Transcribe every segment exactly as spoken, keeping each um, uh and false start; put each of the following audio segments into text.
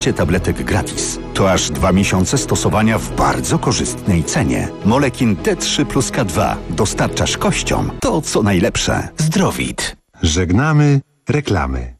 tabletek gratis. To aż dwa miesiące stosowania w bardzo korzystnej cenie. Molekin T trzy plus K dwa dostarczasz kościom to, co najlepsze. Zdrowit. Żegnamy reklamy.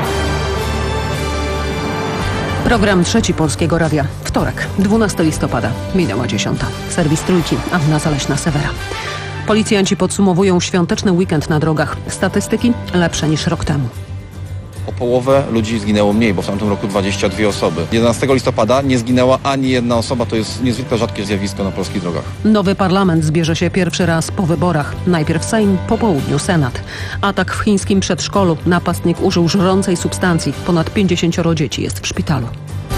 Program Trzeci Polskiego Radia. Wtorek, dwunastego listopada. Minęła dziesiąta. Serwis Trójki. Anna Zaleśna-Sewera. Policjanci podsumowują świąteczny weekend na drogach. Statystyki lepsze niż rok temu. O połowę ludzi zginęło mniej, bo w tamtym roku dwadzieścia dwie osoby. jedenastego listopada nie zginęła ani jedna osoba, to jest niezwykle rzadkie zjawisko na polskich drogach. Nowy parlament zbierze się pierwszy raz po wyborach. Najpierw Sejm, po południu Senat. Atak w chińskim przedszkolu. Napastnik użył żrącej substancji. Ponad pięćdziesięcioro dzieci jest w szpitalu.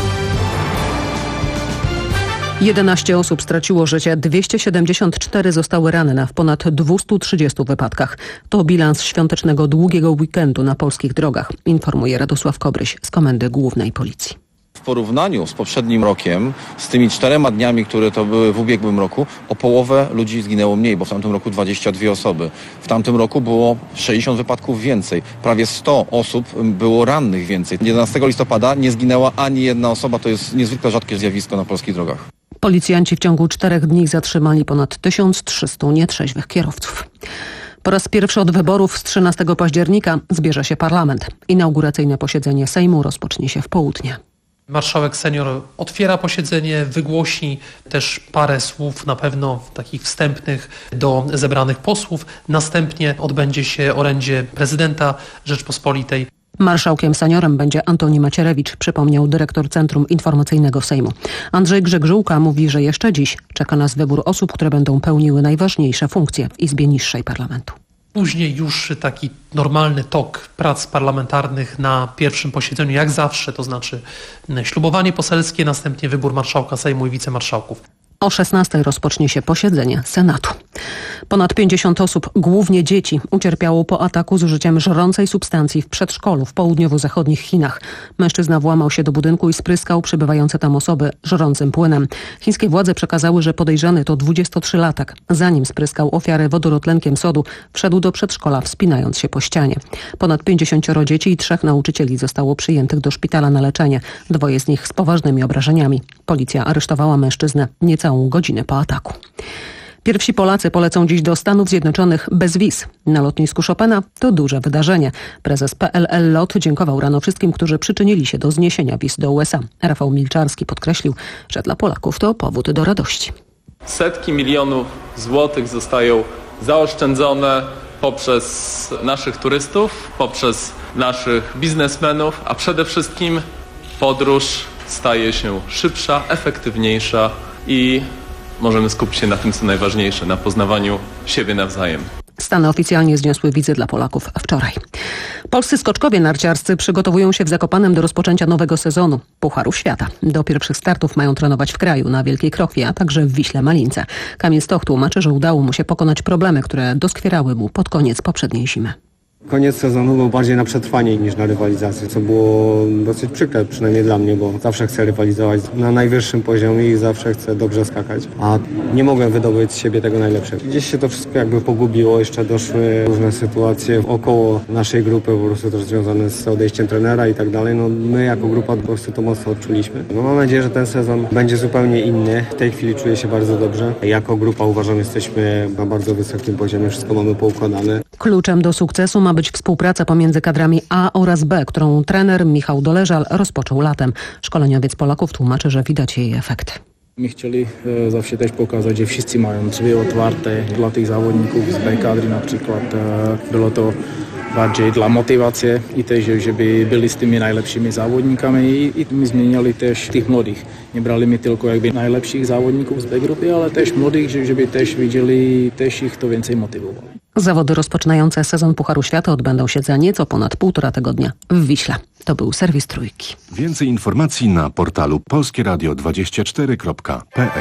jedenaście osób straciło życie, dwieście siedemdziesiąt cztery zostały ranne w ponad dwieście trzydziestu wypadkach. To bilans świątecznego długiego weekendu na polskich drogach, informuje Radosław Kobryś z Komendy Głównej Policji. W porównaniu z poprzednim rokiem, z tymi czterema dniami, które to były w ubiegłym roku, o połowę ludzi zginęło mniej, bo w tamtym roku dwadzieścia dwie osoby. W tamtym roku było sześćdziesiąt wypadków więcej. Prawie sto osób było rannych więcej. jedenastego listopada nie zginęła ani jedna osoba, to jest niezwykle rzadkie zjawisko na polskich drogach. Policjanci w ciągu czterech dni zatrzymali ponad tysiąc trzysta nietrzeźwych kierowców. Po raz pierwszy od wyborów z trzynastego października zbierze się parlament. Inauguracyjne posiedzenie Sejmu rozpocznie się w południe. Marszałek senior otwiera posiedzenie, wygłosi też parę słów na pewno takich wstępnych do zebranych posłów. Następnie odbędzie się orędzie prezydenta Rzeczpospolitej. Marszałkiem seniorem będzie Antoni Macierewicz, przypomniał dyrektor Centrum Informacyjnego Sejmu. Andrzej Grzegżółka mówi, że jeszcze dziś czeka nas wybór osób, które będą pełniły najważniejsze funkcje w Izbie Niższej Parlamentu. Później już taki normalny tok prac parlamentarnych na pierwszym posiedzeniu, jak zawsze, to znaczy ślubowanie poselskie, następnie wybór marszałka Sejmu i wicemarszałków. O szesnastej rozpocznie się posiedzenie Senatu. Ponad pięćdziesiąt osób, głównie dzieci, ucierpiało po ataku z użyciem żrącej substancji w przedszkolu w południowo-zachodnich Chinach. Mężczyzna włamał się do budynku i spryskał przybywające tam osoby żrącym płynem. Chińskie władze przekazały, że podejrzany to dwudziestotrzylatek. Zanim spryskał ofiarę wodorotlenkiem sodu, wszedł do przedszkola, wspinając się po ścianie. Ponad pięćdziesięcioro dzieci i trzech nauczycieli zostało przyjętych do szpitala na leczenie. Dwoje z nich z poważnymi obrażeniami. Policja aresztowała mężczyznę nieco całą godzinę po ataku. Pierwsi Polacy polecą dziś do Stanów Zjednoczonych bez wiz. Na lotnisku Chopina to duże wydarzenie. Prezes P L L Lot dziękował rano wszystkim, którzy przyczynili się do zniesienia wiz do U S A. Rafał Milczarski podkreślił, że dla Polaków to powód do radości. Setki milionów złotych zostają zaoszczędzone poprzez naszych turystów, poprzez naszych biznesmenów, a przede wszystkim podróż staje się szybsza, efektywniejsza i możemy skupić się na tym, co najważniejsze, na poznawaniu siebie nawzajem. Stany oficjalnie zniosły wizy dla Polaków wczoraj. Polscy skoczkowie narciarscy przygotowują się w Zakopanem do rozpoczęcia nowego sezonu Pucharu Świata. Do pierwszych startów mają trenować w kraju, na Wielkiej Krochwie, a także w Wiśle Malince. Kamil Stoch tłumaczy, że udało mu się pokonać problemy, które doskwierały mu pod koniec poprzedniej zimy. Koniec sezonu był bardziej na przetrwanie niż na rywalizację, co było dosyć przykre, przynajmniej dla mnie, bo zawsze chcę rywalizować na najwyższym poziomie i zawsze chcę dobrze skakać, a nie mogłem wydobyć z siebie tego najlepszego. Gdzieś się to wszystko jakby pogubiło, jeszcze doszły różne sytuacje około naszej grupy, po prostu też związane z odejściem trenera i tak dalej. No my jako grupa po prostu to mocno odczuliśmy. No mam nadzieję, że ten sezon będzie zupełnie inny. W tej chwili czuję się bardzo dobrze. Jako grupa uważam, jesteśmy na bardzo wysokim poziomie, wszystko mamy poukładane. Kluczem do sukcesu ma być współpraca pomiędzy kadrami A oraz B, którą trener Michał Doleżal rozpoczął latem. Szkoleniowiec Polaków tłumaczy, że widać jej efekt. My chcieli e, zawsze też pokazać, że wszyscy mają drzwi otwarte dla tych zawodników z B kadry na przykład. E, było to bardziej dla motywacji i też, żeby byli z tymi najlepszymi zawodnikami i, i my zmieniali też tych młodych. Nie brali my tylko jakby najlepszych zawodników z B grupy, ale też młodych, żeby też widzieli, też ich to więcej motywowali. Zawody rozpoczynające sezon Pucharu Świata odbędą się za nieco ponad półtora tygodnia w Wiśle. To był serwis Trójki. Więcej informacji na portalu polskie radio dwadzieścia cztery kropka p l.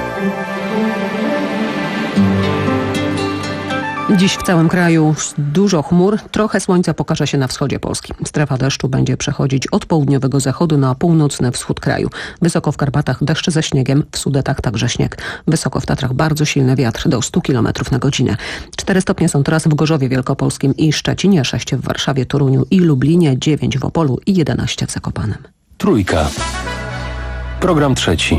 Dziś w całym kraju dużo chmur, trochę słońca pokaże się na wschodzie Polski. Strefa deszczu będzie przechodzić od południowego zachodu na północny wschód kraju. Wysoko w Karpatach deszcz ze śniegiem, w Sudetach także śnieg. Wysoko w Tatrach bardzo silny wiatr do stu kilometrów na godzinę. cztery stopnie są teraz w Gorzowie Wielkopolskim i Szczecinie, sześć w Warszawie, Toruniu i Lublinie, dziewięć w Opolu i jedenaście w Zakopanem. Trójka. Program trzeci.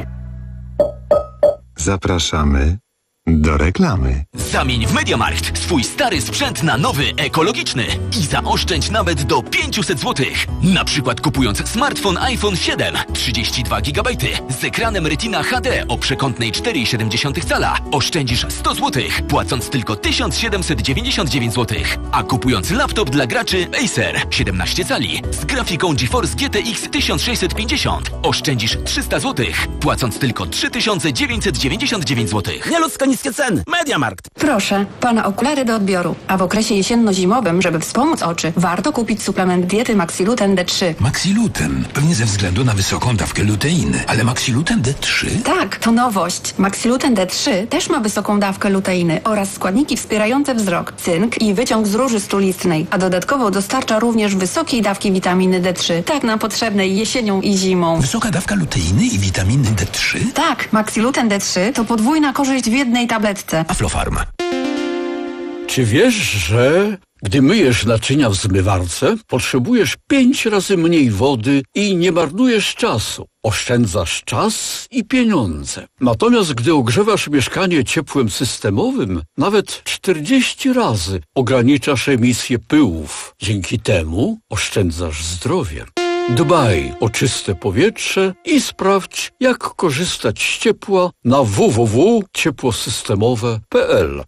Zapraszamy do reklamy. Zamień w MediaMarkt swój stary sprzęt na nowy, ekologiczny i zaoszczędź nawet do pięćset złotych. Na przykład kupując smartfon iPhone siedem, trzydzieści dwa gigabajty z ekranem Retina H D o przekątnej cztery i siedem cala oszczędzisz sto złotych, płacąc tylko tysiąc siedemset dziewięćdziesiąt dziewięć złotych. A kupując laptop dla graczy Acer siedemnaście cali z grafiką GeForce G T X tysiąc sześćset pięćdziesiąt oszczędzisz trzysta złotych, płacąc tylko trzy tysiące dziewięćset dziewięćdziesiąt dziewięć złotych. Nieludzko niskie ceny. MediaMarkt. Proszę, pana okulary do odbioru. A w okresie jesienno-zimowym, żeby wspomóc oczy, warto kupić suplement diety Maxiluten D trzy. Maxiluten? Pewnie ze względu na wysoką dawkę luteiny. Ale Maxiluten D trzy? Tak, to nowość. Maxiluten D trzy też ma wysoką dawkę luteiny oraz składniki wspierające wzrok, cynk i wyciąg z róży strulistnej, a dodatkowo dostarcza również wysokiej dawki witaminy D trzy, tak nam potrzebnej jesienią i zimą. Wysoka dawka luteiny i witaminy D trzy? Tak, Maxiluten D trzy to podwójna korzyść w jednej tabletce. Aflofarm. Czy wiesz, że gdy myjesz naczynia w zmywarce, potrzebujesz pięć razy mniej wody i nie marnujesz czasu? Oszczędzasz czas i pieniądze. Natomiast gdy ogrzewasz mieszkanie ciepłem systemowym, nawet czterdzieści razy ograniczasz emisję pyłów. Dzięki temu oszczędzasz zdrowie. Dbaj o czyste powietrze i sprawdź, jak korzystać z ciepła na w w w kropka ciepłosystemowe kropka p l.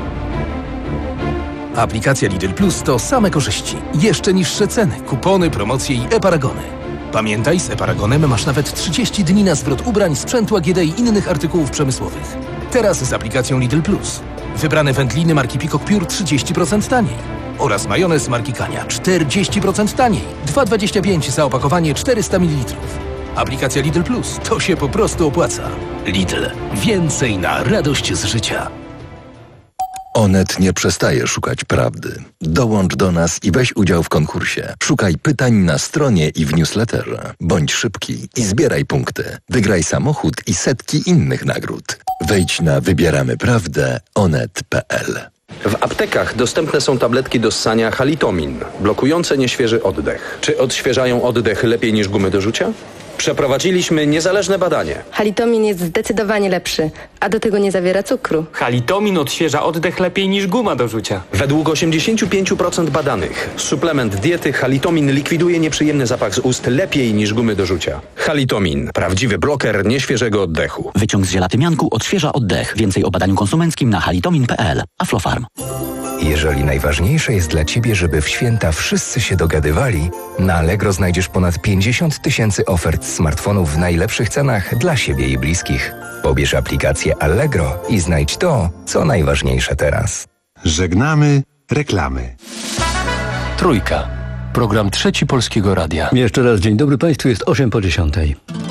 Aplikacja Lidl Plus to same korzyści. Jeszcze niższe ceny, kupony, promocje i e-paragony. Pamiętaj, z e-paragonem masz nawet trzydzieści dni na zwrot ubrań, sprzętu A G D i innych artykułów przemysłowych. Teraz z aplikacją Lidl Plus. Wybrane wędliny marki Peacock Pure trzydzieści procent taniej. Oraz majonez marki Kania czterdzieści procent taniej. dwa dwadzieścia pięć za opakowanie czterysta mililitrów. Aplikacja Lidl Plus to się po prostu opłaca. Lidl. Więcej na radość z życia. Onet nie przestaje szukać prawdy. Dołącz do nas i weź udział w konkursie. Szukaj pytań na stronie i w newsletterze. Bądź szybki i zbieraj punkty. Wygraj samochód i setki innych nagród. Wejdź na wybieramy prawdę onet kropka p l. W aptekach dostępne są tabletki do ssania Halitomin, blokujące nieświeży oddech. Czy odświeżają oddech lepiej niż gumy do rzucia? Przeprowadziliśmy niezależne badanie. Halitomin jest zdecydowanie lepszy, a do tego nie zawiera cukru. Halitomin odświeża oddech lepiej niż guma do rzucia. Według osiemdziesiąt pięć procent badanych suplement diety Halitomin likwiduje nieprzyjemny zapach z ust lepiej niż gumy do rzucia. Halitomin. Prawdziwy bloker nieświeżego oddechu. Wyciąg z żelatymianku odświeża oddech. Więcej o badaniu konsumenckim na halitomin kropka p l. Aflofarm. Jeżeli najważniejsze jest dla Ciebie, żeby w święta wszyscy się dogadywali, na Allegro znajdziesz ponad pięćdziesiąt tysięcy ofert smartfonów w najlepszych cenach dla siebie i bliskich. Pobierz aplikację Allegro i znajdź to, co najważniejsze teraz. Żegnamy reklamy. Trójka. Program trzeci Polskiego Radia. Jeszcze raz dzień dobry Państwu, jest osiem po dziesiątej.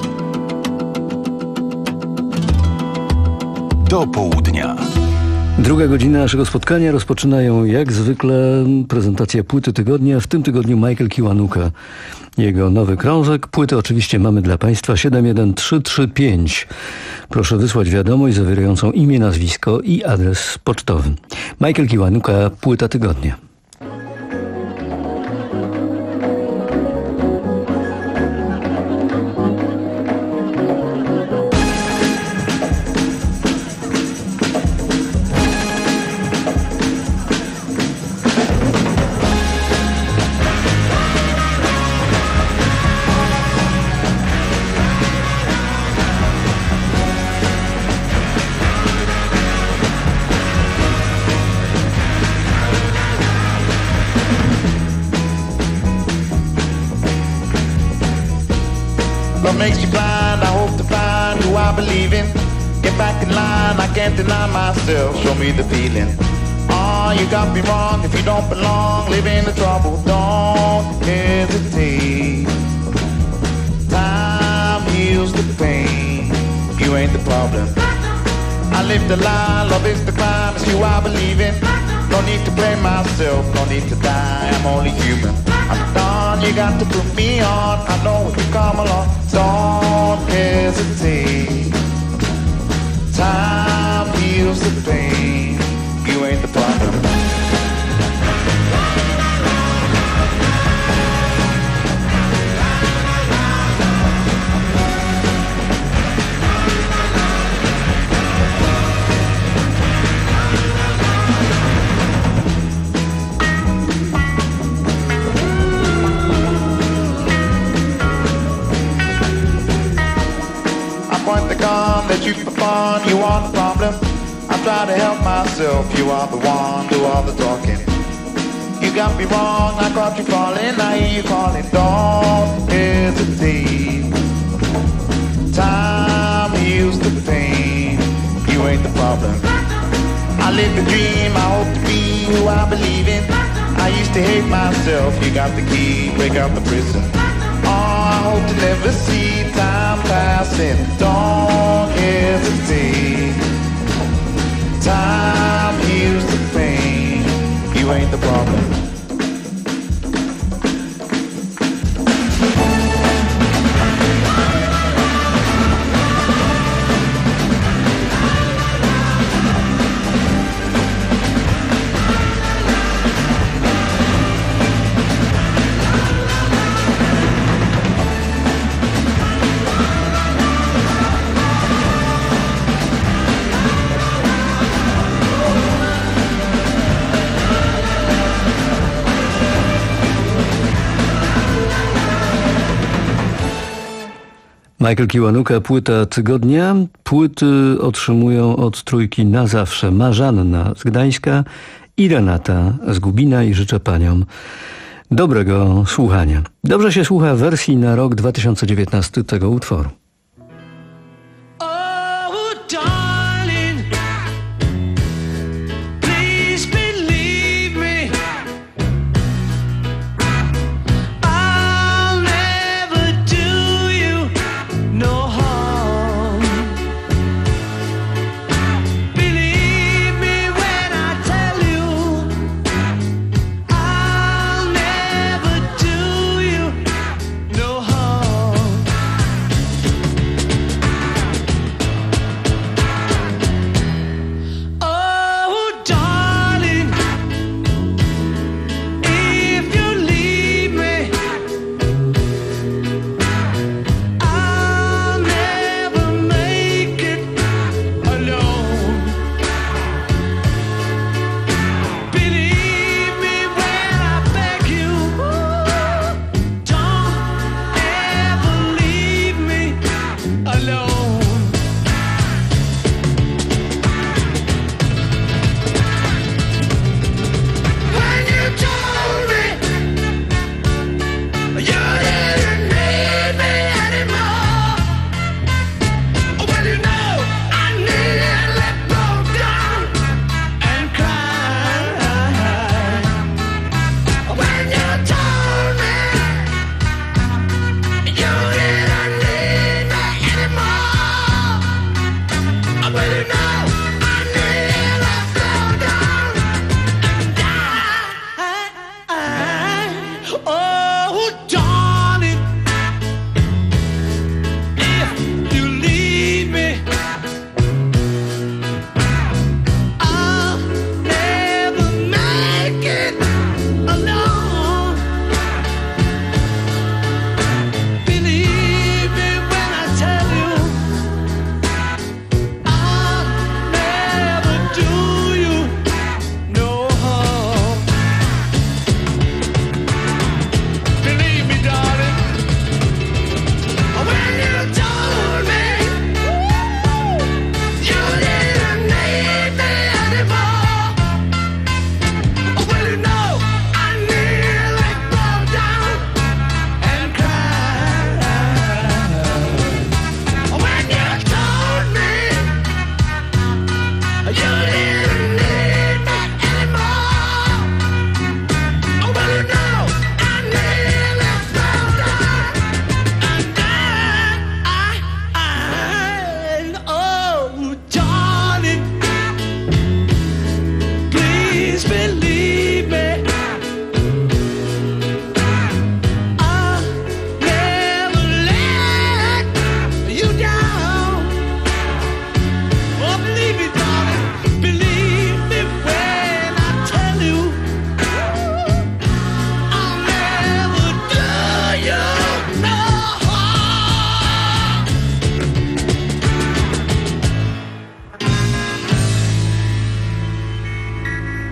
Do południa. Druga godzina naszego spotkania rozpoczynają jak zwykle prezentację płyty tygodnia. W tym tygodniu Michael Kiwanuka. Jego nowy krążek. Płytę oczywiście mamy dla Państwa siedem jeden trzy trzy pięć. Proszę wysłać wiadomość zawierającą imię, nazwisko i adres pocztowy. Michael Kiwanuka, płyta tygodnia. Makes you blind, I hope to find who I believe in. Get back in line, I can't deny myself, show me the feeling. Oh, you got me wrong, if you don't belong, live in the trouble, don't hesitate. Time heals the pain, you ain't the problem. I live the lie, love is the crime, it's you I believe in. No need to blame myself, no need to die, I'm only human. I'm done, you got to put me on, I know if you come along, don't hesitate. Time heals the pain, you ain't the problem. that you for fun, you want a problem. I try to help myself, you are the one, do all the talking. You got me wrong, I caught you falling, I hear you calling, don't hesitate. Time heals the pain, you ain't the problem. I live the dream, I hope to be who I believe in. I used to hate myself, you got the key, break out the prison. Oh, I hope to never see time passing, don't hesitate. Time heals the pain, you ain't the problem. Michael Kiwanuka, płyta tygodnia. Płyty otrzymują od trójki na zawsze Marzanna z Gdańska i Renata z Gubina i życzę paniom dobrego słuchania. Dobrze się słucha wersji na rok dwa tysiące dziewiętnasty tego utworu.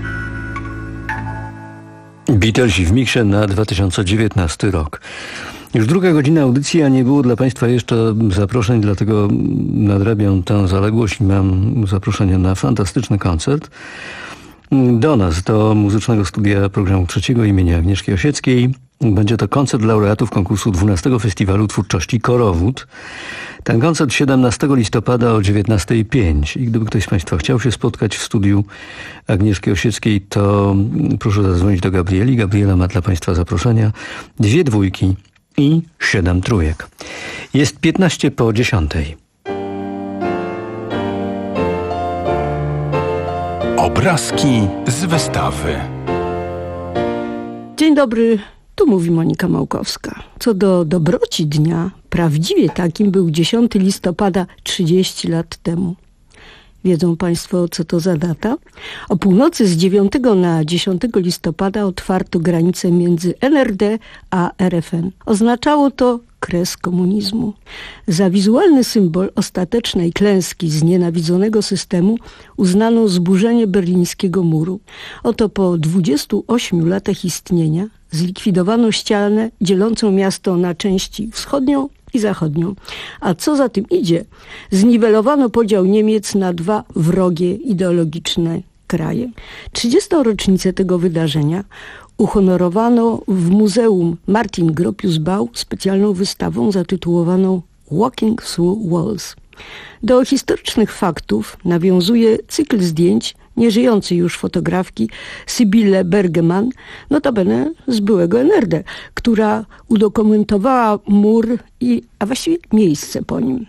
Beatlesi w miksie na dwa tysiące dziewiętnasty rok. Już druga godzina audycji, a nie było dla Państwa jeszcze zaproszeń, dlatego nadrabiam tę zaległość i mam zaproszenie na fantastyczny koncert. Do nas, do Muzycznego Studia Programu Trzeciego imienia Agnieszki Osieckiej. Będzie to koncert laureatów konkursu dwunastego Festiwalu Twórczości Korowód. Ten koncert siedemnastego listopada o dziewiętnasta pięć. I gdyby ktoś z Państwa chciał się spotkać w studiu Agnieszki Osieckiej, to proszę zadzwonić do Gabrieli. Gabriela ma dla Państwa zaproszenia. Dwie dwójki i siedem trójek. Jest piętnaście po dziesiątej. Obrazki z wystawy. Dzień dobry, tu mówi Monika Małkowska. Co do dobroci dnia, prawdziwie takim był dziesiątego listopada trzydzieści lat temu. Wiedzą Państwo, co to za data? O północy z dziewiątego na dziesiątego listopada otwarto granicę między N R D a R F N. Oznaczało to kres komunizmu. Za wizualny symbol ostatecznej klęski znienawidzonego systemu uznano zburzenie berlińskiego muru. Oto po dwudziestu ośmiu latach istnienia zlikwidowano ścianę dzielącą miasto na części wschodnią i zachodnią. A co za tym idzie, zniwelowano podział Niemiec na dwa wrogie ideologiczne kraje. trzydziestą rocznicę tego wydarzenia uhonorowano w Muzeum Martin Gropius-Bau specjalną wystawą zatytułowaną Walking Through Walls. Do historycznych faktów nawiązuje cykl zdjęć nieżyjącej już fotografki Sybille Bergemann, notabene z byłego N R D, która udokumentowała mur, i, a właściwie miejsce po nim.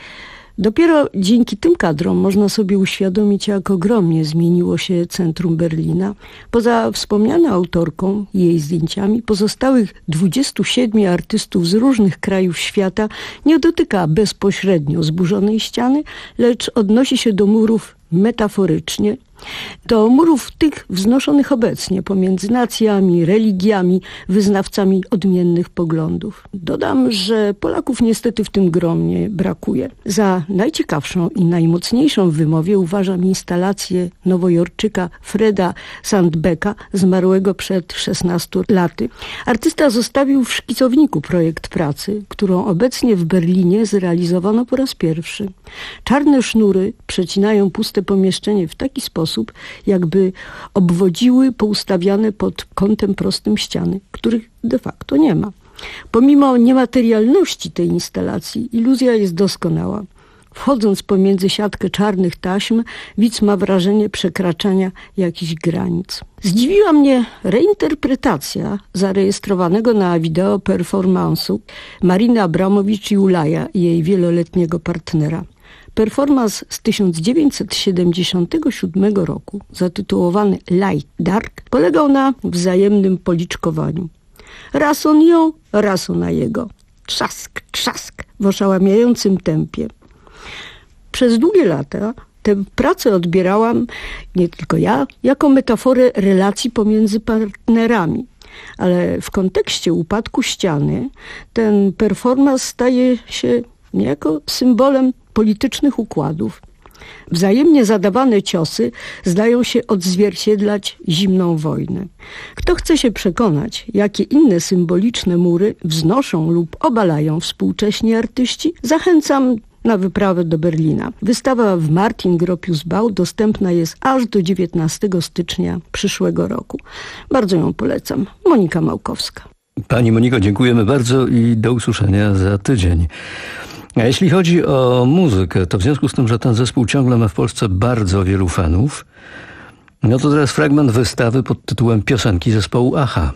Dopiero dzięki tym kadrom można sobie uświadomić, jak ogromnie zmieniło się centrum Berlina. Poza wspomnianą autorką i jej zdjęciami, pozostałych dwudziestu siedmiu artystów z różnych krajów świata nie dotyka bezpośrednio zburzonej ściany, lecz odnosi się do murów metaforycznie, do murów tych wznoszonych obecnie pomiędzy nacjami, religiami, wyznawcami odmiennych poglądów. Dodam, że Polaków niestety w tym gronie brakuje. Za najciekawszą i najmocniejszą w wymowie uważam instalację nowojorczyka Freda Sandbecka, zmarłego przed szesnastoma laty. Artysta zostawił w szkicowniku projekt pracy, którą obecnie w Berlinie zrealizowano po raz pierwszy. Czarne sznury przecinają puste pomieszczenie w taki sposób, jakby obwodziły poustawiane pod kątem prostym ściany, których de facto nie ma. Pomimo niematerialności tej instalacji, iluzja jest doskonała. Wchodząc pomiędzy siatkę czarnych taśm, widz ma wrażenie przekraczania jakichś granic. Zdziwiła mnie reinterpretacja zarejestrowanego na wideo performance'u Mariny Abramowicz i Ulaja, jej wieloletniego partnera. Performance z tysiąc dziewięćset siedemdziesiątego siódmego roku, zatytułowany Light Dark, polegał na wzajemnym policzkowaniu. Raz on ją, raz ona jego. Trzask, trzask w oszałamiającym tempie. Przez długie lata tę pracę odbierałam, nie tylko ja, jako metaforę relacji pomiędzy partnerami. Ale w kontekście upadku ściany ten performance staje się niejako symbolem politycznych układów. Wzajemnie zadawane ciosy zdają się odzwierciedlać zimną wojnę. Kto chce się przekonać, jakie inne symboliczne mury wznoszą lub obalają współcześni artyści, zachęcam na wyprawę do Berlina. Wystawa w Martin Gropius-Bau dostępna jest aż do dziewiętnastego stycznia przyszłego roku. Bardzo ją polecam. Monika Małkowska. Pani Moniko, dziękujemy bardzo i do usłyszenia za tydzień. A jeśli chodzi o muzykę, to w związku z tym, że ten zespół ciągle ma w Polsce bardzo wielu fanów, no to teraz fragment wystawy pod tytułem Piosenki zespołu Aha.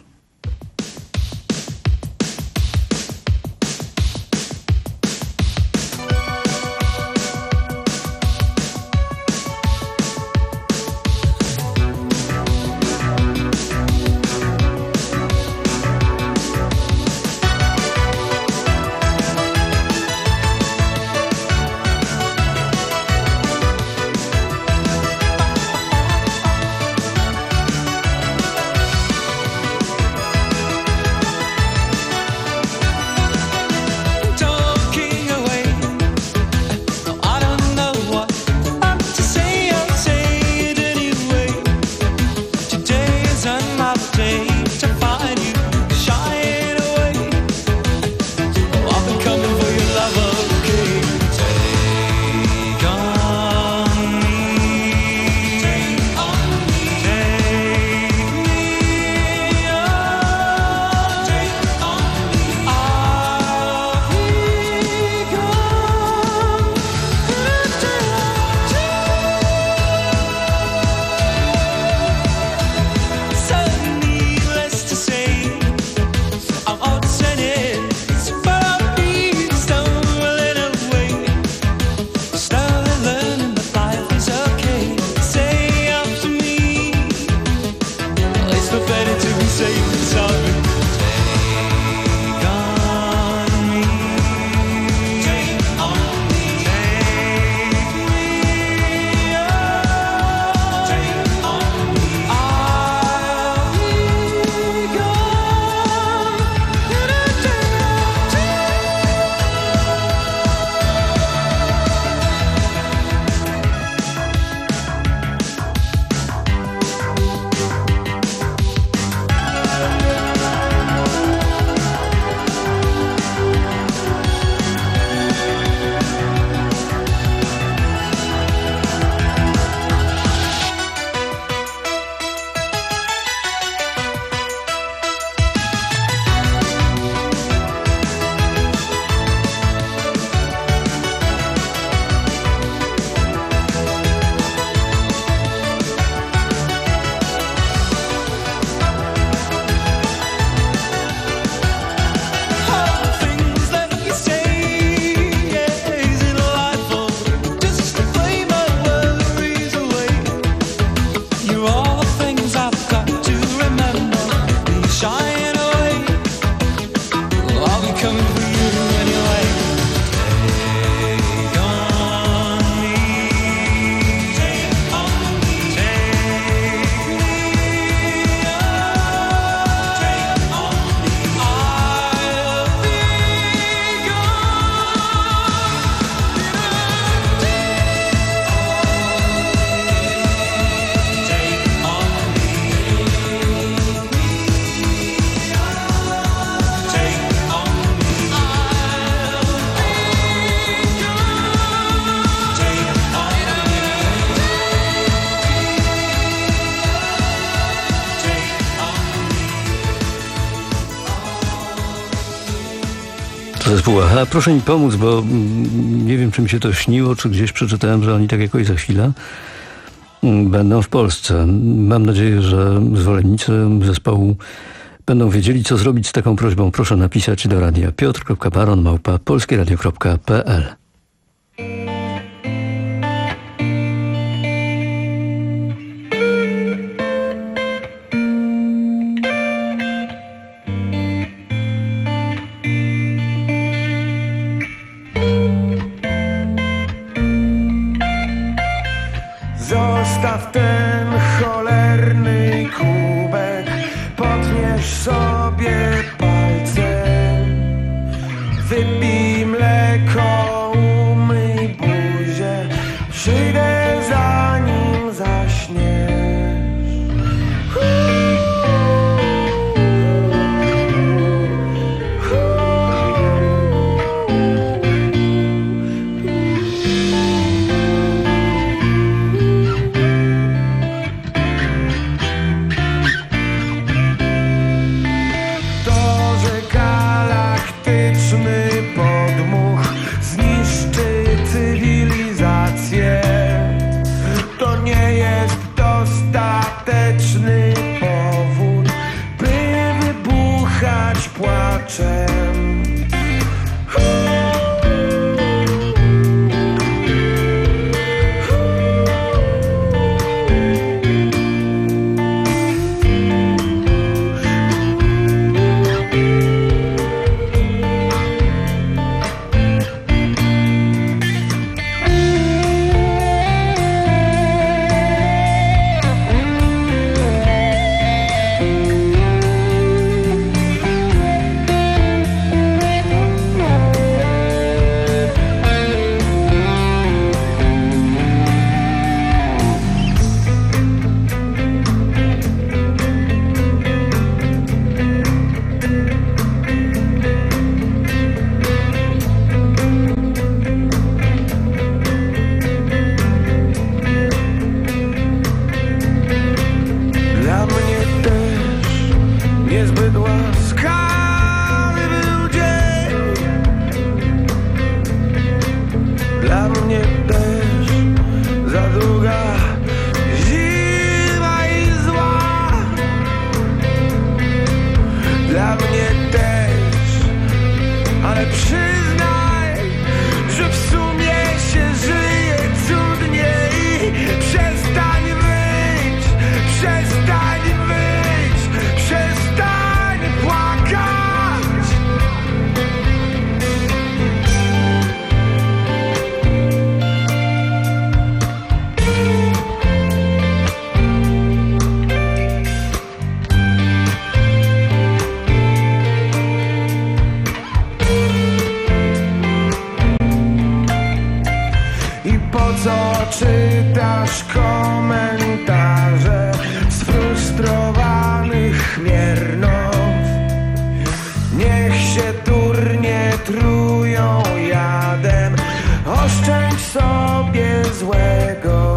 zespołu Aha. Proszę mi pomóc, bo mm, nie wiem, czy mi się to śniło, czy gdzieś przeczytałem, że oni tak jakoś za chwilę mm, będą w Polsce. Mam nadzieję, że zwolennicy zespołu będą wiedzieli, co zrobić z taką prośbą. Proszę napisać do radia piotr kropka baron małpa polskieradio kropka p l. Zostaw ten cholerny kubek, podnieś sobie palce, wypij mleko, umyj buzię, przyjdę zanim zaśniesz. Podmuch zniszczy cywilizację. To nie jest dostateczny powód, by wybuchać płaczem. Czytasz komentarze sfrustrowanych miernów. Niech się turnie trują jadem, oszczędź sobie złego.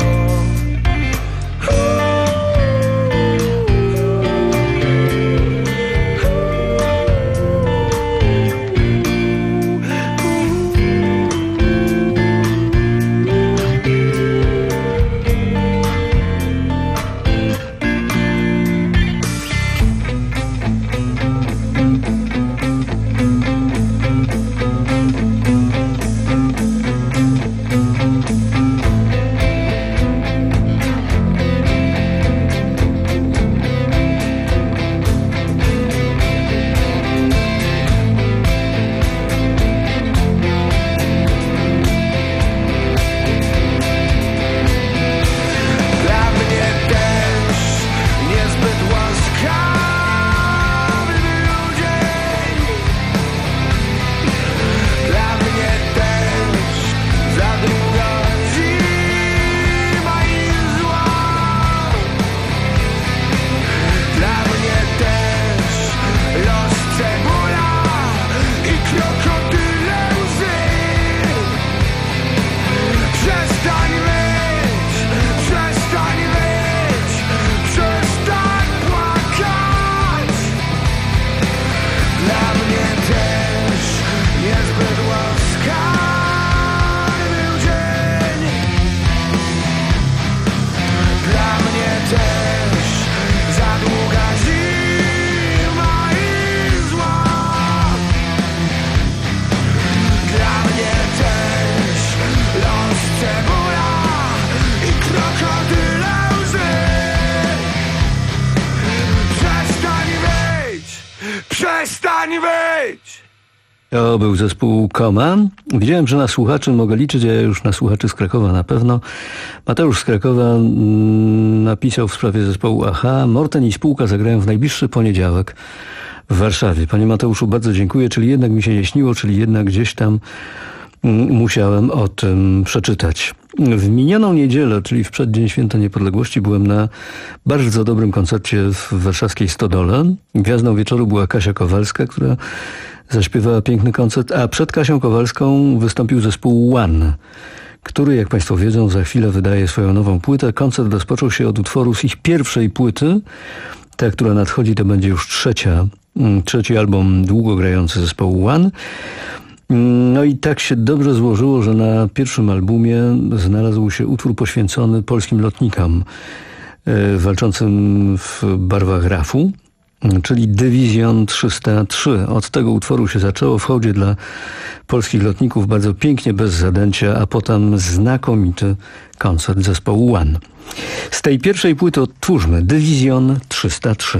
nie być! To był zespół Koma. Widziałem, że na słuchaczy mogę liczyć, a ja już na słuchaczy z Krakowa na pewno. Mateusz z Krakowa mm, napisał w sprawie zespołu Aha. Morten i spółka zagrają w najbliższy poniedziałek w Warszawie. Panie Mateuszu, bardzo dziękuję, czyli jednak mi się nie śniło, czyli jednak gdzieś tam mm, musiałem o tym przeczytać. W minioną niedzielę, czyli w przeddzień Święta Niepodległości, byłem na bardzo dobrym koncercie w warszawskiej Stodole. Gwiazdą wieczoru była Kasia Kowalska, która zaśpiewała piękny koncert, a przed Kasią Kowalską wystąpił zespół One, który, jak Państwo wiedzą, za chwilę wydaje swoją nową płytę. Koncert rozpoczął się od utworu z ich pierwszej płyty. Ta, która nadchodzi, to będzie już trzecia, trzeci album długo grający zespołu One. No i tak się dobrze złożyło, że na pierwszym albumie znalazł się utwór poświęcony polskim lotnikom walczącym w barwach rafu, czyli Dywizjon trzysta trzy. Od tego utworu się zaczęło w hołdzie dla polskich lotników, bardzo pięknie, bez zadęcia, a potem znakomity koncert zespołu One. Z tej pierwszej płyty odtwórzmy Dywizjon trzysta trzy.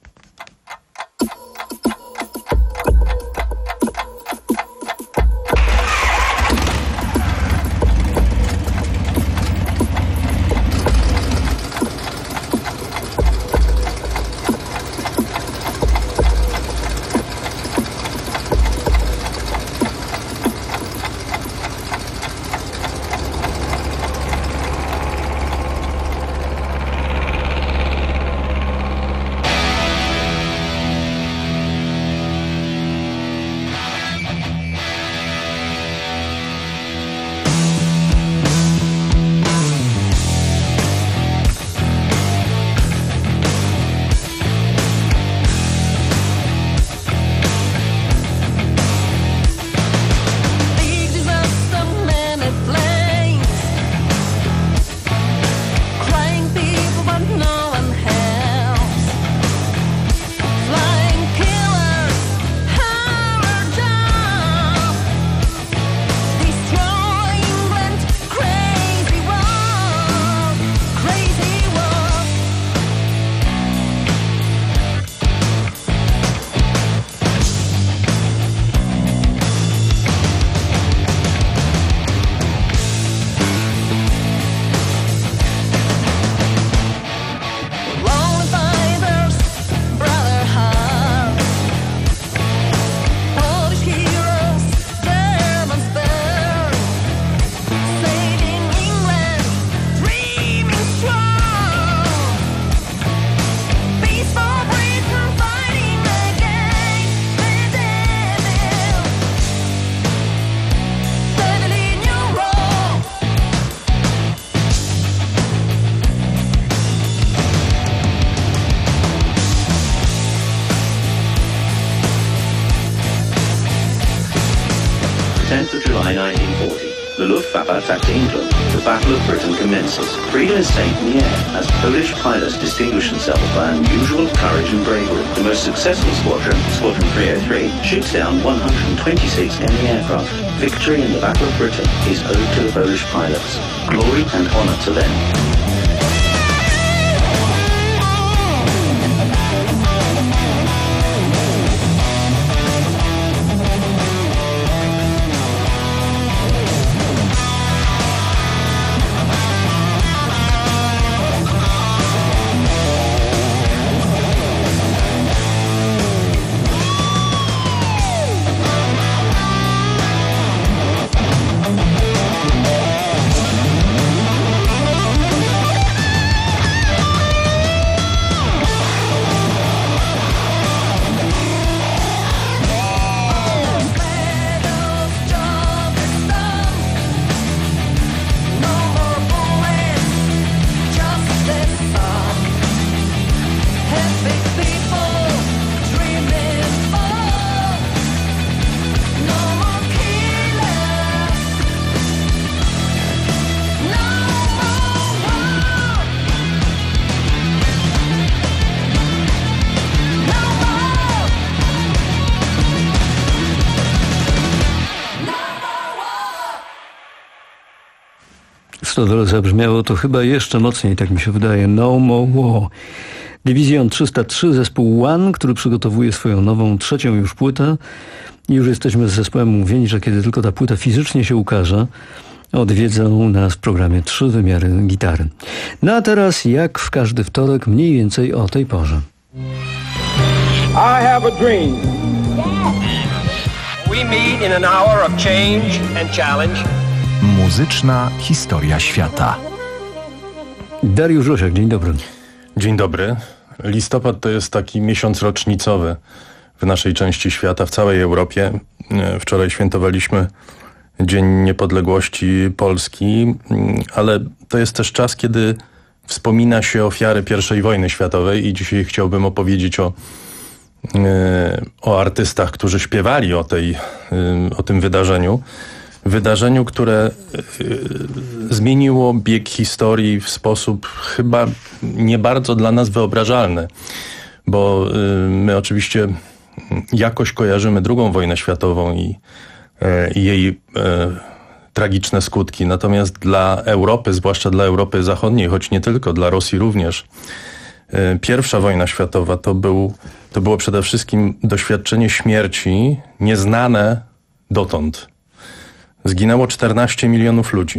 tenth of July nineteen forty, the Luftwaffe attacked England. The Battle of Britain commences. Freedom is saved in the air as Polish pilots distinguish themselves by unusual courage and bravery. The most successful squadron, Squadron three oh three, shoots down one hundred twenty-six enemy aircraft. Victory in the Battle of Britain is owed to the Polish pilots. Glory and honor to them. To zabrzmiało to chyba jeszcze mocniej, tak mi się wydaje. No more war. Division trzysta trzy, zespół One, który przygotowuje swoją nową, trzecią już płytę. I już jesteśmy z zespołem umówieni, że kiedy tylko ta płyta fizycznie się ukaże, odwiedzą nas w programie Trzy Wymiary Gitary. No a teraz, jak w każdy wtorek, mniej więcej o tej porze. I have a dream. We meet in an hour of change and challenge. Muzyczna historia świata. Dariusz Rosiak, dzień dobry. Dzień dobry. Listopad to jest taki miesiąc rocznicowy w naszej części świata, w całej Europie. Wczoraj świętowaliśmy Dzień Niepodległości Polski, ale to jest też czas, kiedy wspomina się ofiary pierwszej wojny światowej i dzisiaj chciałbym opowiedzieć o, o artystach, którzy śpiewali o, tej, o tym wydarzeniu. Wydarzeniu, które zmieniło bieg historii w sposób chyba nie bardzo dla nas wyobrażalny, bo my oczywiście jakoś kojarzymy drugą wojnę światową i, i jej e, tragiczne skutki. Natomiast dla Europy, zwłaszcza dla Europy Zachodniej, choć nie tylko, dla Rosji również, e, pierwsza wojna światowa to, był, to było przede wszystkim doświadczenie śmierci nieznane dotąd. Zginęło czternaście milionów ludzi.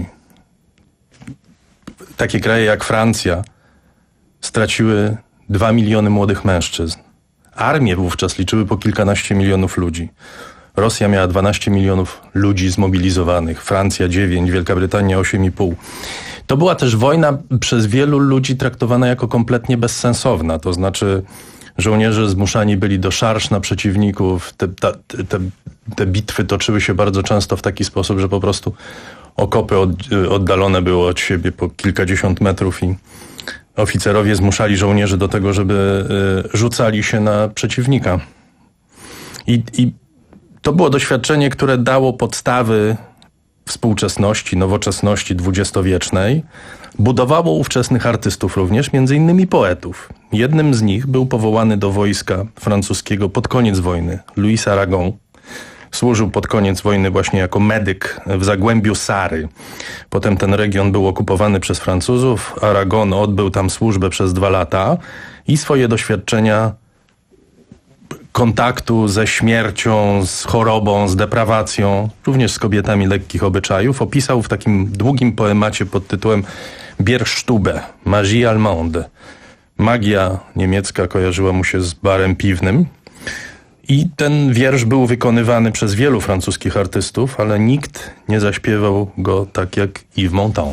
Takie kraje jak Francja straciły dwa miliony młodych mężczyzn. Armie wówczas liczyły po kilkanaście milionów ludzi. Rosja miała dwanaście milionów ludzi zmobilizowanych, Francja dziewięć, Wielka Brytania osiem i pół. To była też wojna przez wielu ludzi traktowana jako kompletnie bezsensowna, to znaczy żołnierze zmuszani byli do szarż na przeciwników. Te, ta, te, te bitwy toczyły się bardzo często w taki sposób, że po prostu okopy od, oddalone były od siebie po kilkadziesiąt metrów i oficerowie zmuszali żołnierzy do tego, żeby y, rzucali się na przeciwnika. I, I to było doświadczenie, które dało podstawy współczesności, nowoczesności dwudziestowiecznej. Budowało ówczesnych artystów również, między innymi poetów. Jednym z nich był powołany do wojska francuskiego pod koniec wojny, Louis Aragon. Służył pod koniec wojny właśnie jako medyk w Zagłębiu Sary. Potem ten region był okupowany przez Francuzów. Aragon odbył tam służbę przez dwa lata i swoje doświadczenia kontaktu ze śmiercią, z chorobą, z deprawacją, również z kobietami lekkich obyczajów, opisał w takim długim poemacie pod tytułem Bierstube, Magie Allemande. Magia niemiecka kojarzyła mu się z barem piwnym. I ten wiersz był wykonywany przez wielu francuskich artystów, ale nikt nie zaśpiewał go tak jak Yves Montand.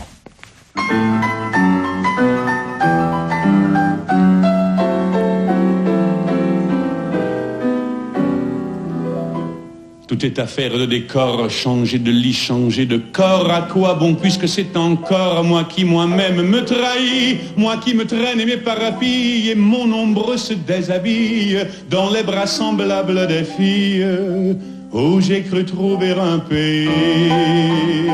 Tout est affaire de décor, changer de lit, changer de corps. À quoi bon puisque c'est encore moi qui moi-même me trahis, moi qui me traîne et m'éparpille et mon ombre se déshabille dans les bras semblables des filles où j'ai cru trouver un pays.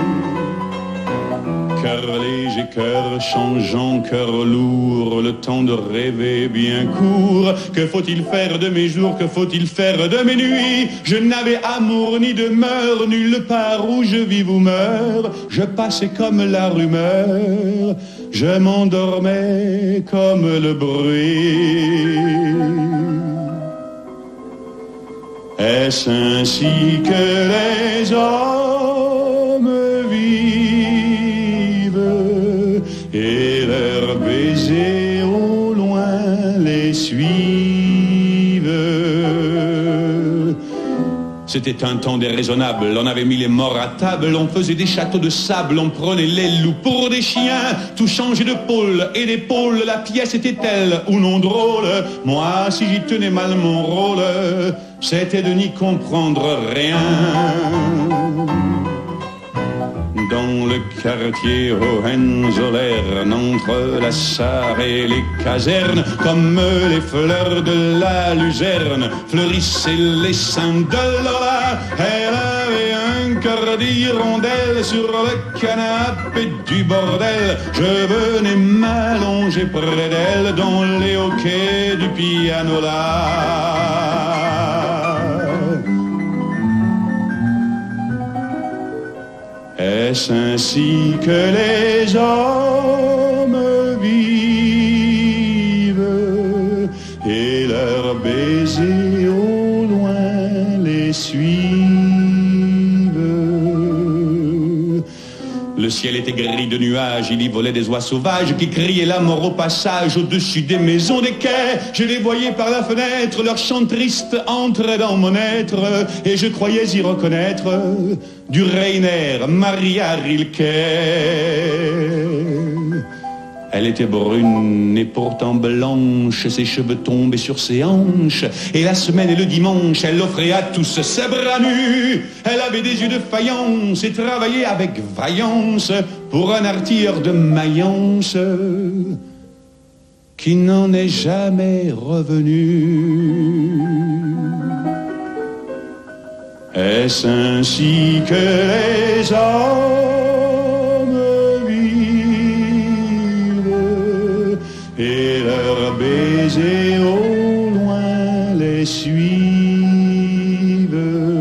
Cœur léger, cœur changeant, cœur lourd, le temps de rêver bien court. Que faut-il faire de mes jours, que faut-il faire de mes nuits? Je n'avais amour ni demeure, nulle part où je vis ou meurs. Je passais comme la rumeur, je m'endormais comme le bruit. Est-ce ainsi que les hommes vivent et leurs baisers au loin les suivent? C'était un temps déraisonnable, on avait mis les morts à table, on faisait des châteaux de sable, on prenait les loups pour des chiens, tout changeait de pôle et d'épaule, la pièce était-elle ou non drôle? Moi, si j'y tenais mal mon rôle, c'était de n'y comprendre rien. Dans le quartier Hohenzollern, entre la Sarre et les casernes, comme les fleurs de la luzerne, fleurissaient les seins de Lola. Elle avait un cœur d'hirondelle sur le canapé du bordel. Je venais m'allonger près d'elle dans les hoquets du pianola. Est-ce ainsi que les hommes vivent Le ciel était gris de nuages, il y volait des oies sauvages qui criaient la mort au passage au-dessus des maisons des quais. Je les voyais par la fenêtre, leur chant triste entrait dans mon être et je croyais y reconnaître du Rainer Maria Rilke. Elle était brune et pourtant blanche, ses cheveux tombaient sur ses hanches, et la semaine et le dimanche, elle offrait à tous ses bras nus. Elle avait des yeux de faïence et travaillait avec vaillance pour un artilleur de Mayence qui n'en est jamais revenu. Est-ce ainsi que les hommes vivent et leurs baisers au loin les suivent?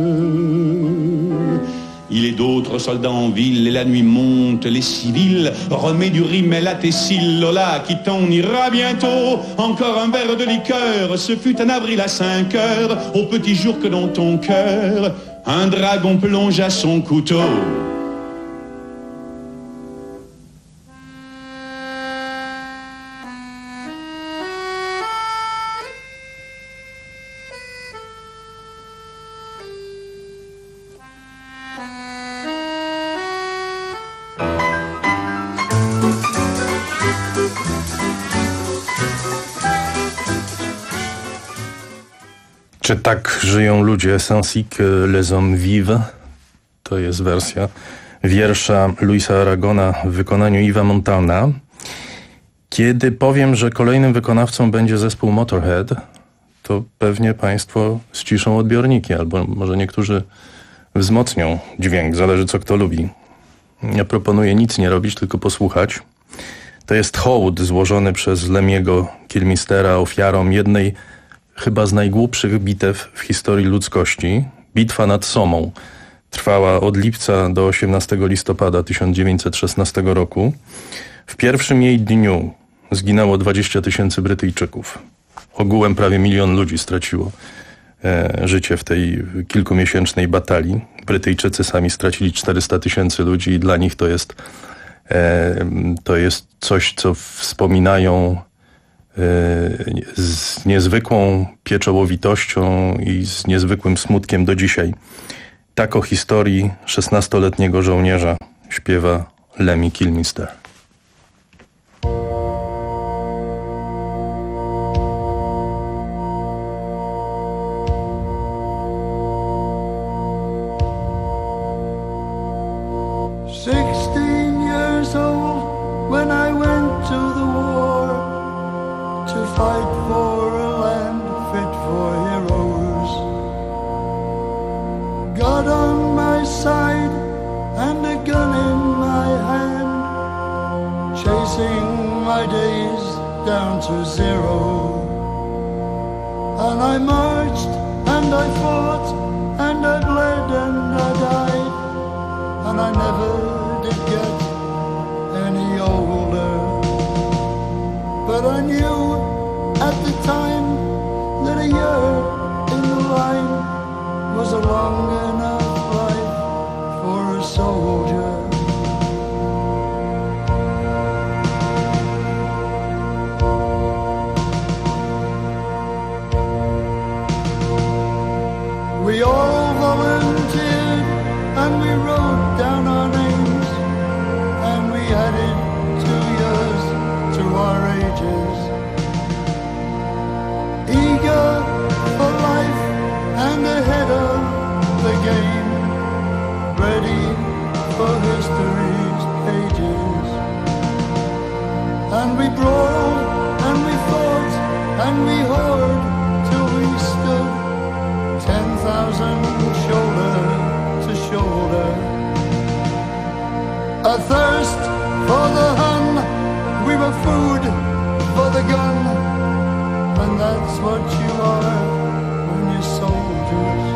Il est d'autres soldats en ville et la nuit monte les civils. Remets du rimel à tes cils, Lola, qui t'en ira bientôt. Encore un verre de liqueur, ce fut un avril à cinq heures, au petit jour que dans ton cœur un dragon plongea son couteau. Czy tak żyją ludzie? Est ainsi que les hommes vivent? To jest wersja wiersza Louisa Aragona w wykonaniu Yves'a Montana. Kiedy powiem, że kolejnym wykonawcą będzie zespół Motorhead, to pewnie państwo ściszą odbiorniki, albo może niektórzy wzmocnią dźwięk, zależy co kto lubi. Ja proponuję nic nie robić, tylko posłuchać. To jest hołd złożony przez Lemiego Kilmistera ofiarom jednej chyba z najgłupszych bitew w historii ludzkości. Bitwa nad Somą trwała od lipca do osiemnastego listopada tysiąc dziewięćset szesnastego roku. W pierwszym jej dniu zginęło dwadzieścia tysięcy Brytyjczyków. Ogółem prawie milion ludzi straciło e, życie w tej kilkumiesięcznej batalii. Brytyjczycy sami stracili czterysta tysięcy ludzi i dla nich to jest, e, to jest coś, co wspominają z niezwykłą pieczołowitością i z niezwykłym smutkiem do dzisiaj. Tak o historii szesnastoletniego żołnierza śpiewa Lemmy Kilmister. Sixteen years old when I went to the war to fight for a land fit for heroes. God on my side and a gun in my hand, chasing my days down to zero. And I marched and I fought and I bled and I died, and I never did get any older. But I knew at the time that a year in the line was a long enough life for a soldier. We all volunteered and we wrote down our names, and we added two years to our ages. Eager for life and ahead of the game, ready for history's pages. And we brawled and we fought and we hoard till we stood ten thousand shoulder to shoulder. A thirst for the Hun, we were food for the gun. And that's what you are when you're soldiers.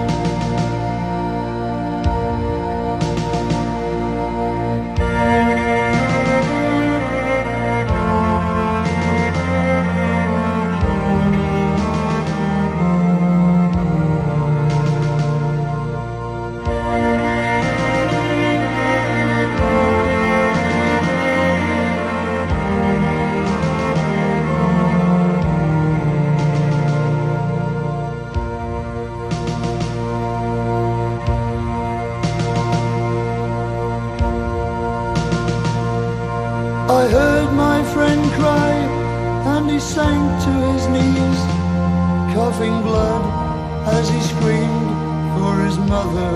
I heard my friend cry, and he sank to his knees, coughing blood as he screamed for his mother.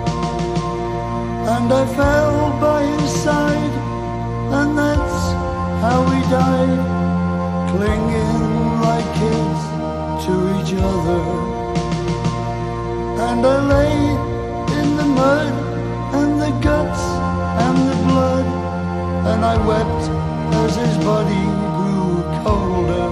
And I fell by his side, and that's how we died, clinging like kids to each other. And I lay in the mud and the guts and the blood, and I wept as his body grew colder.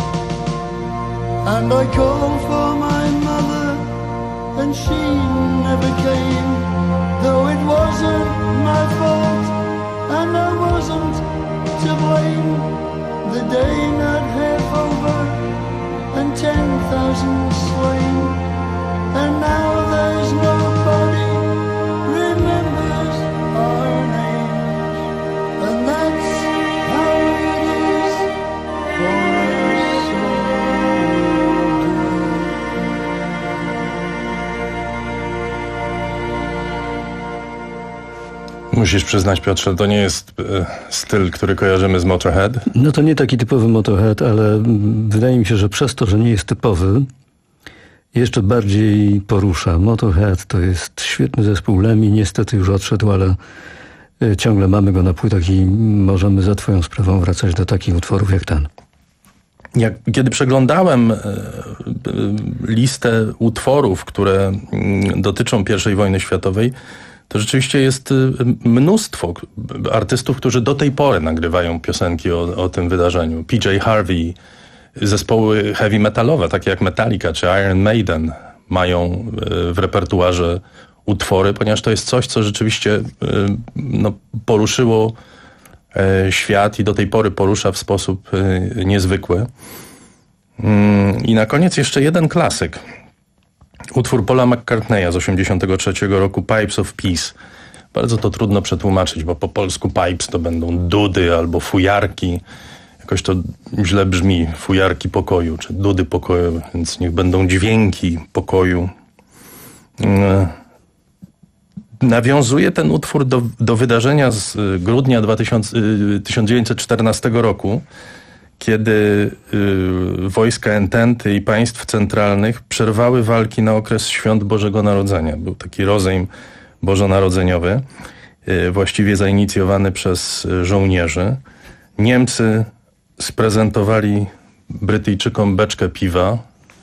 And I called for my mother, and she never came, though it wasn't my fault, and I wasn't to blame. The day not half over, and ten thousand slain, and now there's nobody remembers our names, and that's how it is for us all. Musisz przyznać, Piotrze, to nie jest e, styl, który kojarzymy z Motorhead? No to nie taki typowy Motorhead, ale wydaje mi się, że przez to, że nie jest typowy, jeszcze bardziej porusza. Motorhead to jest świetny zespół. Lemmy niestety już odszedł, ale ciągle mamy go na płytach i możemy za twoją sprawą wracać do takich utworów jak ten. Jak, kiedy przeglądałem e, e, listę utworów, które m, dotyczą pierwszej wojny światowej, to rzeczywiście jest e, mnóstwo artystów, którzy do tej pory nagrywają piosenki o, o tym wydarzeniu. P J Harvey, zespoły heavy metalowe, takie jak Metallica czy Iron Maiden, mają w repertuarze utwory, ponieważ to jest coś, co rzeczywiście no, poruszyło świat i do tej pory porusza w sposób niezwykły. I na koniec jeszcze jeden klasyk. Utwór Paula McCartneya z osiemdziesiątego trzeciego roku, Pipes of Peace. Bardzo to trudno przetłumaczyć, bo po polsku pipes to będą dudy albo fujarki. Jakoś to źle brzmi, fujarki pokoju, czy dudy pokoju, więc niech będą dźwięki pokoju. Nawiązuje ten utwór do, do wydarzenia z grudnia tysiąc dziewięćset czternastego roku, kiedy y, wojska Ententy i państw centralnych przerwały walki na okres Świąt Bożego Narodzenia. Był taki rozejm bożonarodzeniowy, y, właściwie zainicjowany przez żołnierzy. Niemcy sprezentowali Brytyjczykom beczkę piwa.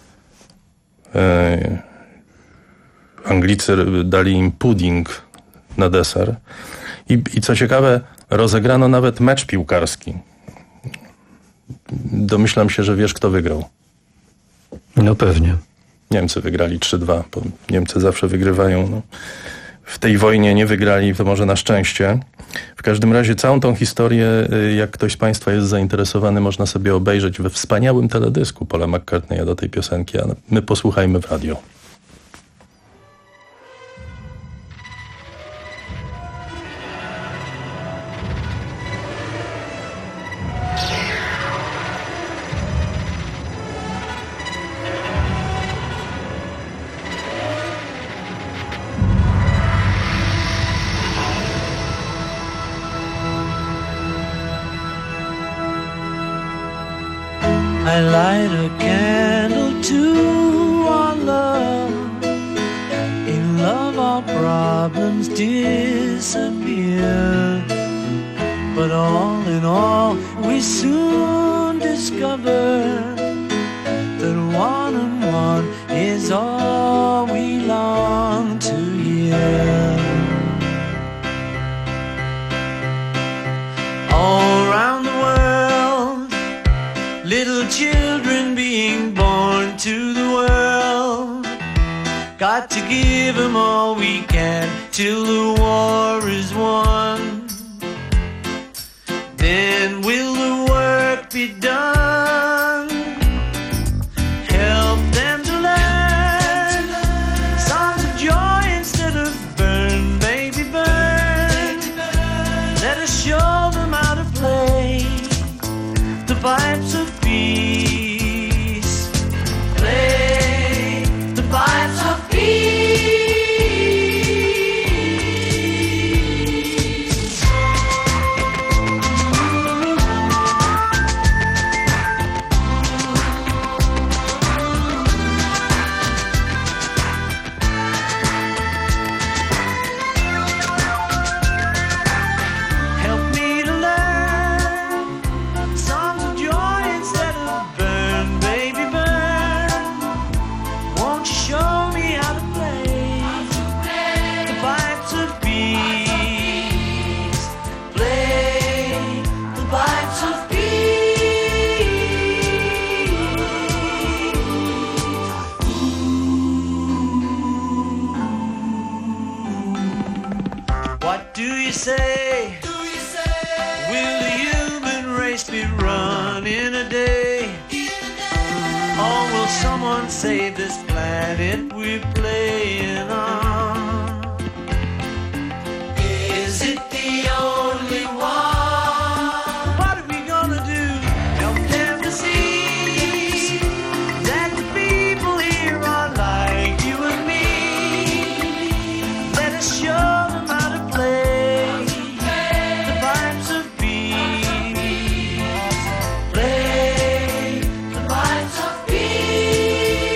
E, Anglicy dali im pudding na deser. I, I co ciekawe, rozegrano nawet mecz piłkarski. Domyślam się, że wiesz, kto wygrał. No pewnie. Niemcy wygrali trzy dwa, bo Niemcy zawsze wygrywają. No. W tej wojnie nie wygrali, to może na szczęście. W każdym razie całą tą historię, jak ktoś z Państwa jest zainteresowany, można sobie obejrzeć we wspaniałym teledysku Paula McCartneya do tej piosenki, a my posłuchajmy w radio. I light a candle to our love. In love our problems disappear. But all in all we soon discover that one and one is all we long to hear. All around the world, little children being born to the world. Got to give them all we can till the war is won. Then will the work be done? Help them to learn songs of joy instead of burn, baby, burn. Let us show them how to play the pipes of peace. Play the pipes of peace. save this planet we're playing on. Is it the only one? What are we gonna do? Help them to see that the people here are like you and me. Let us show them how to play the pipes of peace. Play the pipes of peace.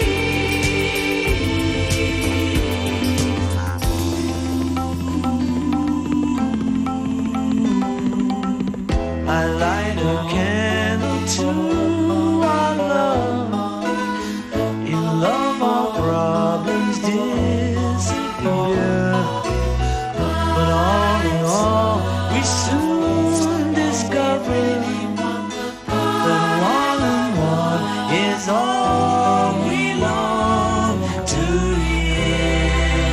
I light a candle to our love. In love our problems disappear. But all in all, we soon discover that one and one is all we long to hear.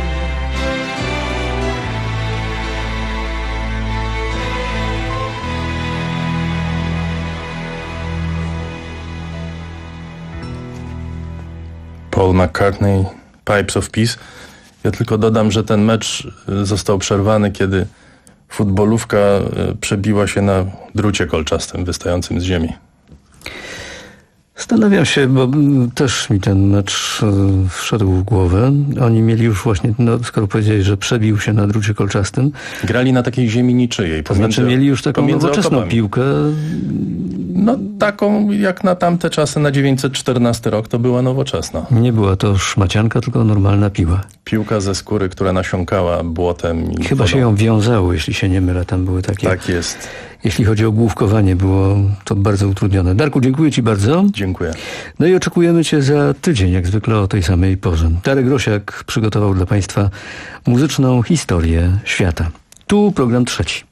Paul McCartney, Pipes of Peace. Ja tylko dodam, że ten mecz y, został przerwany, kiedy futbolówka y, przebiła się na drucie kolczastym wystającym z ziemi. Zastanawiam się, bo mm, też mi ten mecz y, wszedł w głowę. Oni mieli już właśnie, no, skoro powiedzieli, że przebił się na drucie kolczastym. Grali na takiej ziemi niczyjej. To znaczy mieli już taką nowoczesną okopami. piłkę. No taką jak na tamte czasy, na dziewięćset czternasty rok, to była nowoczesna. Nie była to szmacianka, tylko normalna piła. Piłka ze skóry, która nasiąkała błotem i Chyba wodą. się ją wiązało, jeśli się nie mylę. Tam były takie... Tak jest. Jeśli chodzi o główkowanie, było to bardzo utrudnione. Darku, dziękuję Ci bardzo. Dziękuję. No i oczekujemy Cię za tydzień, jak zwykle o tej samej porze. Darek Rosiak przygotował dla Państwa muzyczną historię świata. Tu program trzeci.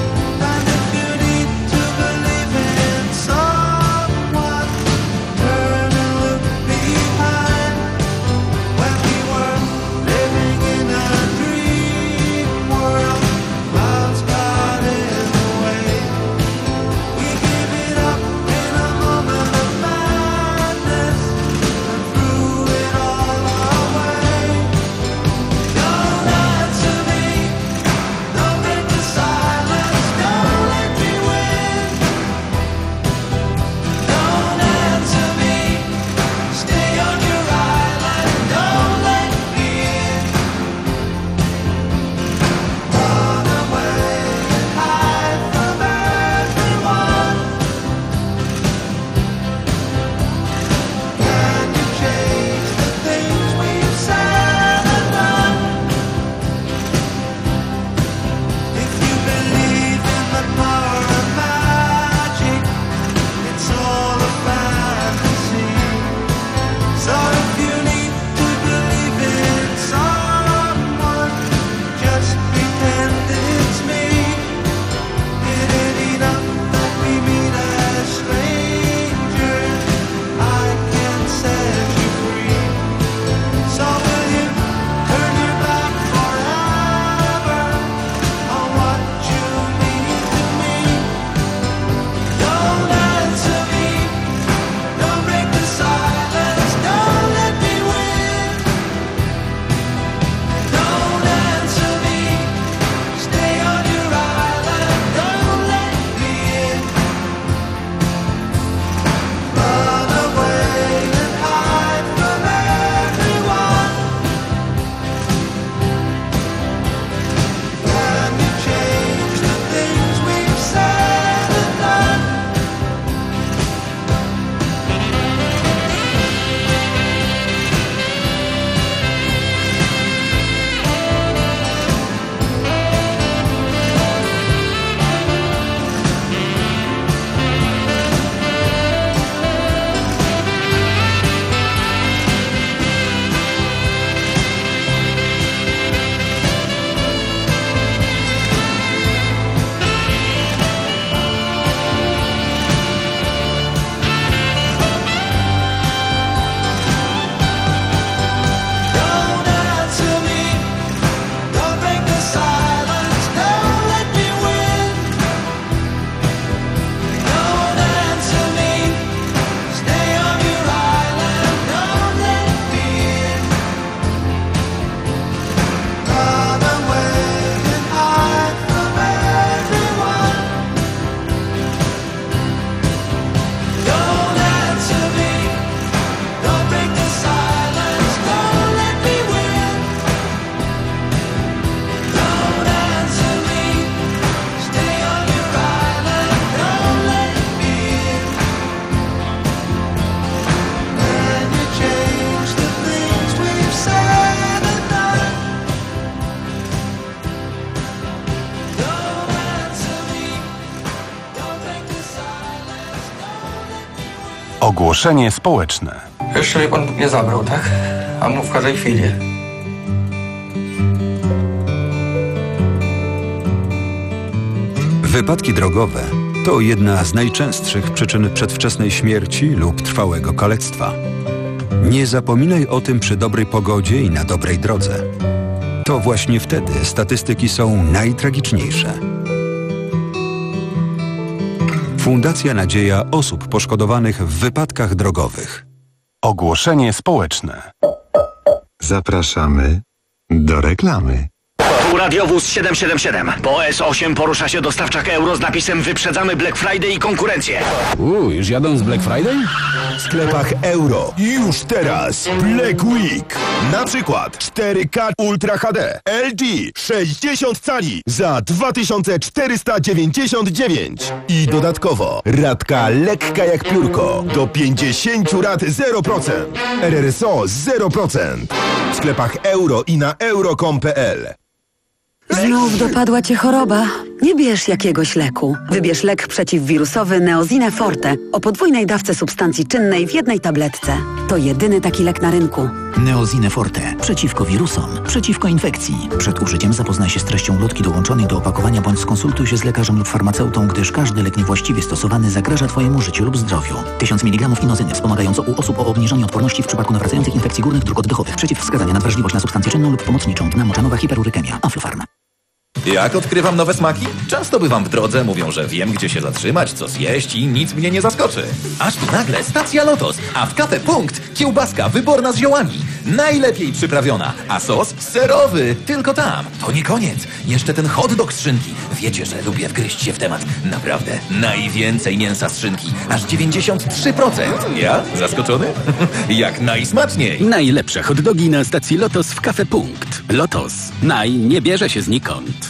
Someone turn Ogłoszenie społeczne. Jeszcze mnie pan nie zabrał, tak? A mów w każdej chwili. Wypadki drogowe to jedna z najczęstszych przyczyn przedwczesnej śmierci lub trwałego kalectwa. Nie zapominaj o tym przy dobrej pogodzie i na dobrej drodze. To właśnie wtedy statystyki są najtragiczniejsze. Fundacja Nadzieja osób poszkodowanych w wypadkach drogowych. Ogłoszenie społeczne. Zapraszamy do reklamy. Tu radiowóz siedem siedem siedem. Po S osiem porusza się dostawczak euro z napisem Wyprzedzamy Black Friday i konkurencję. Uuu, już jadą z Black Friday? W sklepach euro. Już teraz Black Week. Na przykład cztery K Ultra H D L G sześćdziesiąt cali za dwa tysiące czterysta dziewięćdziesiąt dziewięć. I dodatkowo ratka lekka jak piórko. Do pięćdziesięciu rat zero procent. R R S O zero procent. W sklepach euro i na euro kropka com kropka p l. Znów dopadła cię choroba? Nie bierz jakiegoś leku. Wybierz lek przeciwwirusowy Neozine Forte o podwójnej dawce substancji czynnej w jednej tabletce. To jedyny taki lek na rynku. Neozine Forte. Przeciwko wirusom, przeciwko infekcji. Przed użyciem zapoznaj się z treścią lotki dołączonej do opakowania bądź skonsultuj się z lekarzem lub farmaceutą, gdyż każdy lek niewłaściwie stosowany zagraża Twojemu życiu lub zdrowiu. tysiąc miligramów inozyny wspomagająco u osób o obniżonej odporności w przypadku nawracających infekcji górnych dróg oddechowych. Przeciwwskazania na wrażliwość na substancję czynną lub pomocniczą. Dna moczanowa hiperurykemia. Aflofarm. Jak odkrywam nowe smaki? Często bywam w drodze, mówią, że wiem, gdzie się zatrzymać, co zjeść i nic mnie nie zaskoczy. Aż tu nagle stacja Lotos, a w Cafe Punkt kiełbaska wyborna z ziołami. Najlepiej przyprawiona, a sos serowy. Tylko tam. To nie koniec. Jeszcze ten hot dog z szynki. Wiecie, że lubię wgryźć się w temat. Naprawdę. Najwięcej mięsa z szynki. Aż dziewięćdziesiąt trzy procent. Ja? Zaskoczony? Jak najsmaczniej. Najlepsze hot dogi na stacji Lotos w Cafe Punkt. Lotos. Naj nie bierze się znikąd.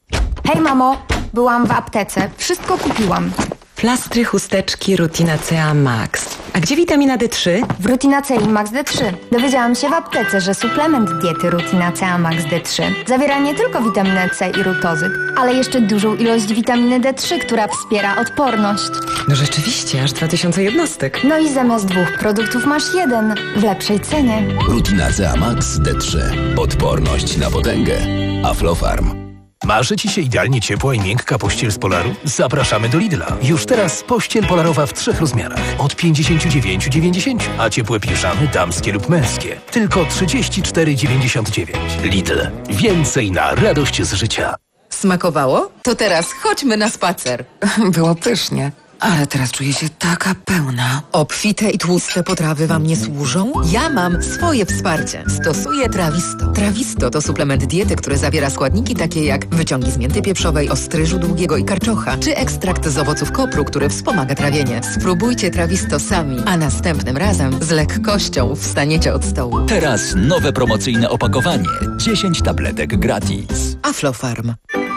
Hej mamo, byłam w aptece, wszystko kupiłam. Plastry, chusteczki, Rutinacea Max. A gdzie witamina D trzy? W Rutinacei Max D trzy. Dowiedziałam się w aptece, że suplement diety Rutinacea Max D trzy zawiera nie tylko witaminę C i rutozyt, ale jeszcze dużą ilość witaminy D trzy, która wspiera odporność. No rzeczywiście, aż dwa tysiące jednostek. No i zamiast dwóch produktów masz jeden, w lepszej cenie. Rutinacea Max D trzy. Odporność na potęgę. Aflofarm. Marzy Ci się idealnie ciepła i miękka pościel z Polaru? Zapraszamy do Lidla. Już teraz pościel polarowa w trzech rozmiarach. Od pięćdziesiąt dziewięć dziewięćdziesiąt, a ciepłe piżamy damskie lub męskie. Tylko trzydzieści cztery dziewięćdziesiąt dziewięć. Lidl. Więcej na radość z życia. Smakowało? To teraz chodźmy na spacer. Było pysznie. Ale teraz czuję się taka pełna. Obfite i tłuste potrawy Wam nie służą? Ja mam swoje wsparcie. Stosuję Trawisto. Trawisto to suplement diety, który zawiera składniki takie jak wyciągi z mięty pieprzowej, ostryżu długiego i karczocha, czy ekstrakt z owoców kopru, który wspomaga trawienie. Spróbujcie Trawisto sami, a następnym razem z lekkością wstaniecie od stołu. Teraz nowe promocyjne opakowanie. dziesięć tabletek gratis. Aflofarm.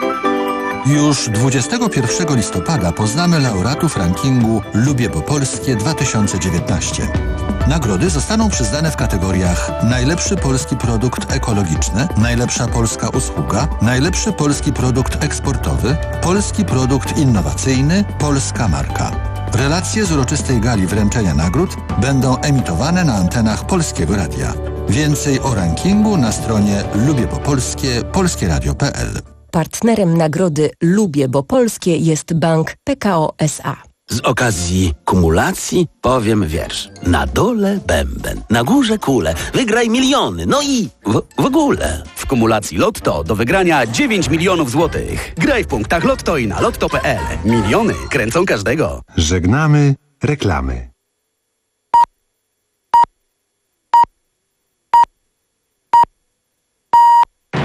Już dwudziestego pierwszego listopada poznamy laureatów rankingu Lubię Bo Polskie dwa tysiące dziewiętnaście. Nagrody zostaną przyznane w kategoriach najlepszy polski produkt ekologiczny, najlepsza polska usługa, najlepszy polski produkt eksportowy, polski produkt innowacyjny, polska marka. Relacje z uroczystej gali wręczenia nagród będą emitowane na antenach Polskiego Radia. Więcej o rankingu na stronie lubię bo polskie polskie radio kropka p l. Partnerem nagrody Lubię Bo Polskie jest bank P K O S A. Z okazji kumulacji powiem wiersz. Na dole bęben, na górze kule, wygraj miliony, no i w, w ogóle. W kumulacji Lotto do wygrania dziewięć milionów złotych. Graj w punktach Lotto i na lotto kropka p l. Miliony kręcą każdego. Żegnamy reklamy.